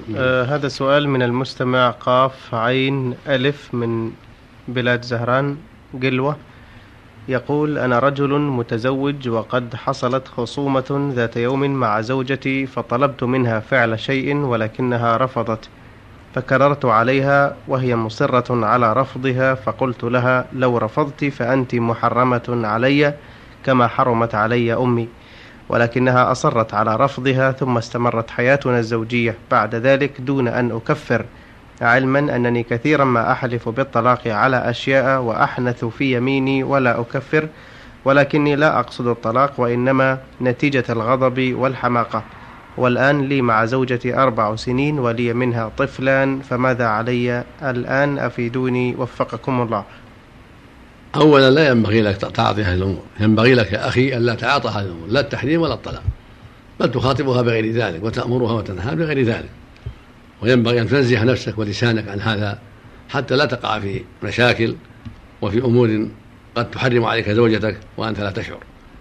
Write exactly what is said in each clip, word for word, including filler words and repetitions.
آه هذا سؤال من المستمع قاف عين ألف من بلاد زهران قلوة. يقول: أنا رجل متزوج، وقد حصلت خصومة ذات يوم مع زوجتي، فطلبت منها فعل شيء ولكنها رفضت، فكررت عليها وهي مصرة على رفضها، فقلت لها: لو رفضت فأنت محرمة علي كما حرمت علي أمي، ولكنها أصرت على رفضها، ثم استمرت حياتنا الزوجية بعد ذلك دون أن أكفر، علما أنني كثيرا ما أحلف بالطلاق على أشياء وأحنث في يميني ولا أكفر، ولكني لا أقصد الطلاق، وإنما نتيجة الغضب والحماقة. والآن لي مع زوجتي أربع سنين ولي منها طفلان، فماذا علي الآن؟ أفيدوني وفقكم الله. أولا لا ينبغي لك تعاطي هذه الأمور، ينبغي لك يا أخي أن لا تعاطى هذه الأمور، لا التحريم ولا الطلاق، بل تخاطبها بغير ذلك وتأمرها وتنهى بغير ذلك. وينبغي أن تنزه نفسك ولسانك عن هذا حتى لا تقع في مشاكل وفي أمور قد تحرم عليك زوجتك وأنت لا تشعر.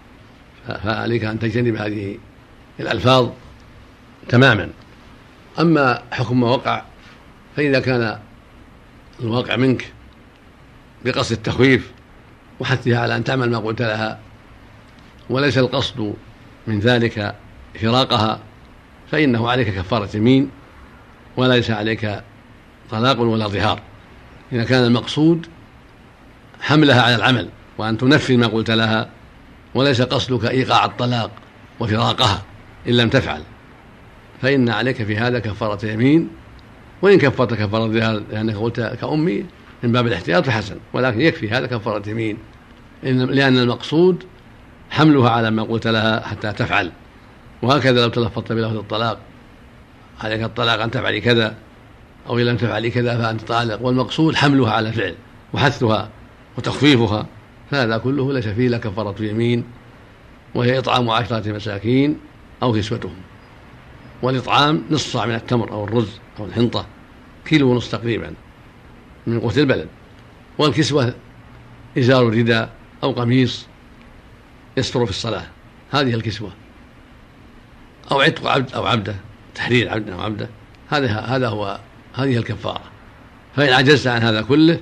فعليك أن تجتنب هذه الألفاظ تماما. أما حكم ما وقع، فإذا كان الواقع منك بقصد التخويف وحثها على أن تعمل ما قلت لها، وليس القصد من ذلك فراقها، فإنه عليك كفارة يمين، وليس عليك طلاق ولا ظهار. إذا كان المقصود حملها على العمل وأن تنفذ ما قلت لها، وليس قصدك إيقاع الطلاق وفراقها إن لم تفعل، فإن عليك في هذا كفارة يمين. وإن كفرت كفارة ظهار لأنك قلت كأمي من باب الاحتياط فحسن، ولكن يكفي هذا كفارة يمين، لأن المقصود حملها على ما قلت لها حتى تفعل. وهكذا لو تلفظت بلفظ الطلاق: عليك الطلاق أن تفعلي كذا، أو إن لم تفعلي كذا فأنت طالق، والمقصود حملها على الفعل وحثها وتخفيفها، فهذا كله ليس فيه لا كفارة يمين، وهي إطعام عشرة مساكين أو كسوتهم. والإطعام نصف صاع من التمر أو الرز أو الحنطة، كيلو ونصف تقريبا من قوت البلد. والكسوة إزار رداء أو قميص يستر في الصلاة، هذه الكسوة، أو عتق عبد أو عبده، تحرير عبد أو عبده، هذا هذا هو هذه الكفارة. فإن عجزت عن هذا كله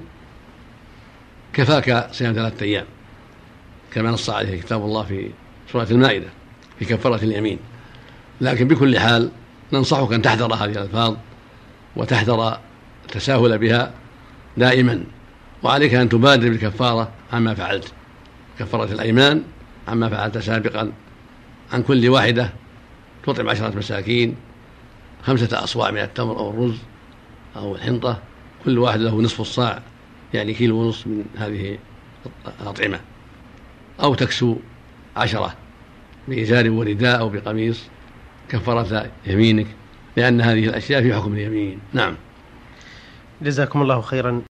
كفاك صيام ثلاثة أيام كما نص عليه كتاب الله في سورة المائدة في كفارة اليمين. لكن بكل حال ننصحك أن تحذر هذه الألفاظ وتحذر التساهل بها دائما، وعليك أن تبادر بالكفارة عما فعلت، كفارة الأيمان عما فعلت سابقا. عن كل واحدة تطعم عشرة مساكين، خمسة أصواع من التمر أو الرز أو الحنطة، كل واحد له نصف الصاع، يعني كيلو ونصف من هذه الأطعمة. أو تكسو عشرة بإزار ورداء أو بقميص كفارة يمينك، لأن هذه الأشياء في حكم اليمين. نعم. جزاكم الله خيرا.